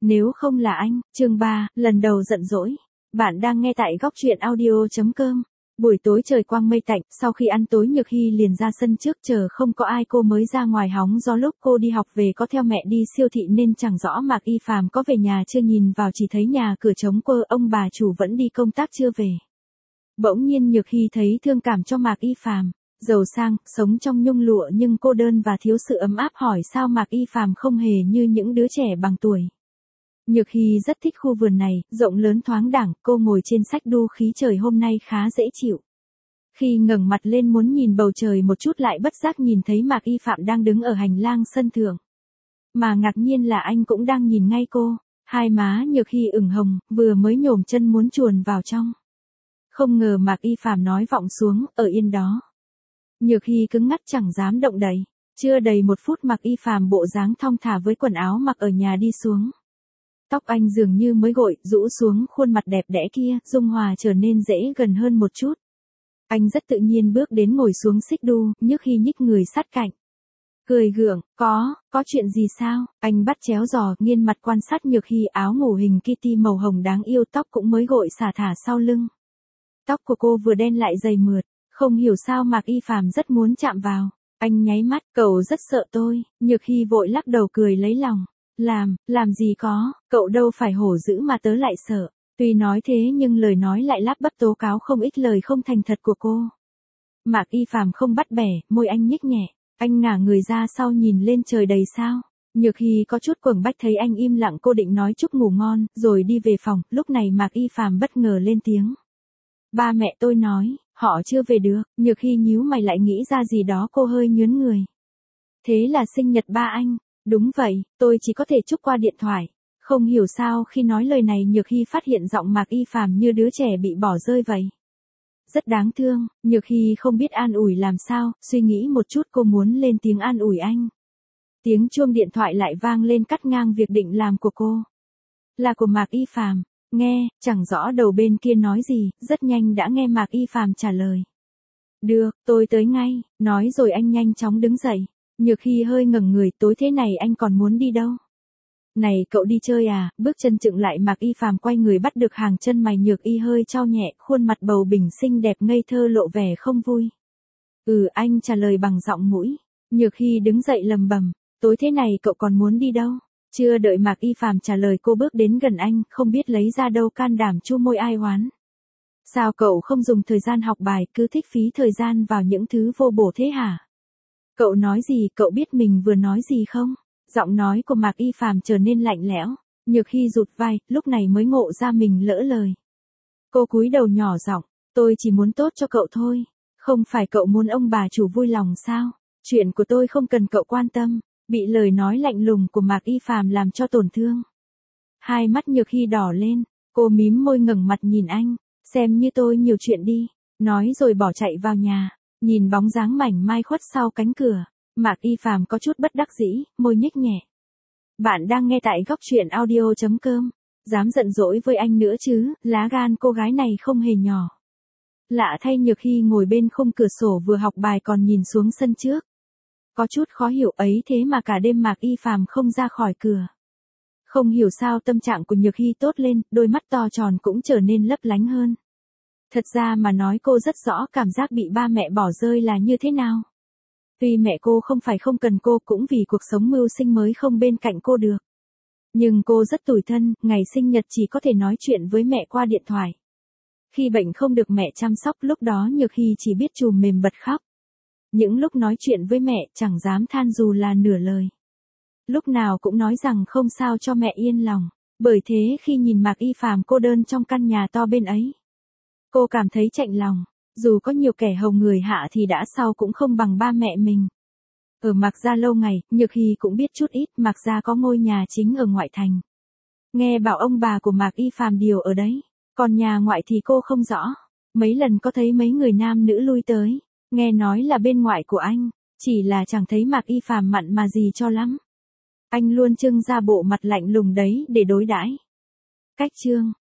Nếu không là anh, chương 3, lần đầu giận dỗi. Bạn đang nghe tại góc truyện audio.com. Buổi tối trời quang mây tạnh, sau khi ăn tối Nhược Hy liền ra sân trước chờ không có ai, cô mới ra ngoài hóng gió. Lúc cô đi học về có theo mẹ đi siêu thị nên chẳng rõ Mạc Y Phàm có về nhà chưa, nhìn vào chỉ thấy nhà cửa trống quơ, ông bà chủ vẫn đi công tác chưa về. Bỗng nhiên Nhược Hy thấy thương cảm cho Mạc Y Phàm, giàu sang, sống trong nhung lụa nhưng cô đơn và thiếu sự ấm áp, hỏi sao Mạc Y Phàm không hề như những đứa trẻ bằng tuổi. Nhược Hy rất thích khu vườn này, rộng lớn thoáng đãng, cô ngồi trên xách đu, khí trời hôm nay khá dễ chịu. Khi ngẩng mặt lên muốn nhìn bầu trời một chút lại bất giác nhìn thấy Mạc Y Phạm đang đứng ở hành lang sân thượng. Mà ngạc nhiên là anh cũng đang nhìn ngay cô, hai má Nhược Hy ửng hồng, vừa mới nhổm chân muốn chuồn vào trong. Không ngờ Mạc Y Phạm nói vọng xuống, ở yên đó. Nhược Hy cứng ngắc chẳng dám động đậy. Chưa đầy một phút Mạc Y Phạm bộ dáng thong thả với quần áo mặc ở nhà đi xuống. Tóc anh dường như mới gội, rũ xuống, khuôn mặt đẹp đẽ kia, dung hòa trở nên dễ gần hơn một chút. Anh rất tự nhiên bước đến ngồi xuống xích đu, Nhược Hy nhích người sát cạnh. Cười gượng, có chuyện gì sao? Anh bắt chéo giò, nghiêng mặt quan sát Nhược Hy, áo ngủ hình Kitty màu hồng đáng yêu, tóc cũng mới gội xả thả sau lưng. Tóc của cô vừa đen lại dày mượt, không hiểu sao Mạc Y Phạm rất muốn chạm vào. Anh nháy mắt, cậu rất sợ tôi. Nhược Hy vội lắc đầu cười lấy lòng. Làm gì có, cậu đâu phải hổ dữ mà tớ lại sợ. Tuy nói thế nhưng lời nói lại lắp bắp tố cáo không ít lời không thành thật của cô. Mạc Y Phạm không bắt bẻ, môi anh nhếch nhẹ, anh ngả người ra sau nhìn lên trời đầy sao. Nhược Hy có chút quầng bách thấy anh im lặng, cô định nói chúc ngủ ngon, rồi đi về phòng, lúc này Mạc Y Phạm bất ngờ lên tiếng. Ba mẹ tôi nói, họ chưa về được. Nhược Hy nhíu mày lại nghĩ ra gì đó, cô hơi nhướng người. Thế là sinh nhật ba anh. Đúng vậy, tôi chỉ có thể chúc qua điện thoại. Không hiểu sao khi nói lời này Nhược Hy phát hiện giọng Mạc Y Phạm như đứa trẻ bị bỏ rơi vậy. Rất đáng thương, Nhược Hy không biết an ủi làm sao, suy nghĩ một chút cô muốn lên tiếng an ủi anh. Tiếng chuông điện thoại lại vang lên cắt ngang việc định làm của cô. Là của Mạc Y Phạm, nghe, chẳng rõ đầu bên kia nói gì, rất nhanh đã nghe Mạc Y Phạm trả lời. Được, tôi tới ngay, nói rồi anh nhanh chóng đứng dậy. Nhược Hy hơi ngẩng người, tối thế này anh còn muốn đi đâu? Này cậu đi chơi à? Bước chân chững lại Mạc Y Phạm quay người bắt được hàng chân mày Nhược Hy hơi chau nhẹ, khuôn mặt bầu bỉnh xinh đẹp ngây thơ lộ vẻ không vui. Anh trả lời bằng giọng mũi. Nhược Hy đứng dậy lầm bầm, tối thế này cậu còn muốn đi đâu? Chưa đợi Mạc Y Phạm trả lời cô bước đến gần anh, không biết lấy ra đâu can đảm chu môi ai oán. Sao cậu không dùng thời gian học bài, cứ thích phí thời gian vào những thứ vô bổ thế hả? Cậu nói gì, cậu biết mình vừa nói gì không? Giọng nói của Mạc Y Phạm trở nên lạnh lẽo. Nhược Hy rụt vai, lúc này mới ngộ ra mình lỡ lời. Cô cúi đầu nhỏ giọng, tôi chỉ muốn tốt cho cậu thôi. Không phải cậu muốn ông bà chủ vui lòng sao? Chuyện của tôi không cần cậu quan tâm. Bị lời nói lạnh lùng của Mạc Y Phạm làm cho tổn thương. Hai mắt Nhược Hy đỏ lên, cô mím môi ngẩng mặt nhìn anh, xem như tôi nhiều chuyện đi. Nói rồi bỏ chạy vào nhà. Nhìn bóng dáng mảnh mai khuất sau cánh cửa, Mạc Y Phạm có chút bất đắc dĩ, môi nhếch nhẹ. Bạn đang nghe tại góc truyện audio.com. Dám giận dỗi với anh nữa chứ, lá gan cô gái này không hề nhỏ. Lạ thay Nhược Hy ngồi bên khung cửa sổ vừa học bài còn nhìn xuống sân trước. Có chút khó hiểu ấy thế mà cả đêm Mạc Y Phạm không ra khỏi cửa. Không hiểu sao tâm trạng của Nhược Hy tốt lên, đôi mắt to tròn cũng trở nên lấp lánh hơn. Thật ra mà nói cô rất rõ cảm giác bị ba mẹ bỏ rơi là như thế nào. Tuy mẹ cô không phải không cần cô, cũng vì cuộc sống mưu sinh mới không bên cạnh cô được. Nhưng cô rất tủi thân, ngày sinh nhật chỉ có thể nói chuyện với mẹ qua điện thoại. Khi bệnh không được mẹ chăm sóc, lúc đó Nhược Hy chỉ biết trùm mềm bật khóc. Những lúc nói chuyện với mẹ chẳng dám than dù là nửa lời. Lúc nào cũng nói rằng không sao cho mẹ yên lòng. Bởi thế khi nhìn Mạc Y Phạm cô đơn trong căn nhà to bên ấy, cô cảm thấy chạnh lòng. Dù có nhiều kẻ hầu người hạ thì đã sau cũng không bằng ba mẹ mình. Ở Mạc Gia lâu ngày, Nhược Hy cũng biết chút ít, Mạc Gia có ngôi nhà chính ở ngoại thành. Nghe bảo ông bà của Mạc Y Phạm điều ở đấy, còn nhà ngoại thì cô không rõ. Mấy lần có thấy mấy người nam nữ lui tới, nghe nói là bên ngoại của anh, chỉ là chẳng thấy Mạc Y Phạm mặn mà gì cho lắm. Anh luôn trưng ra bộ mặt lạnh lùng đấy để đối đãi. Cách chương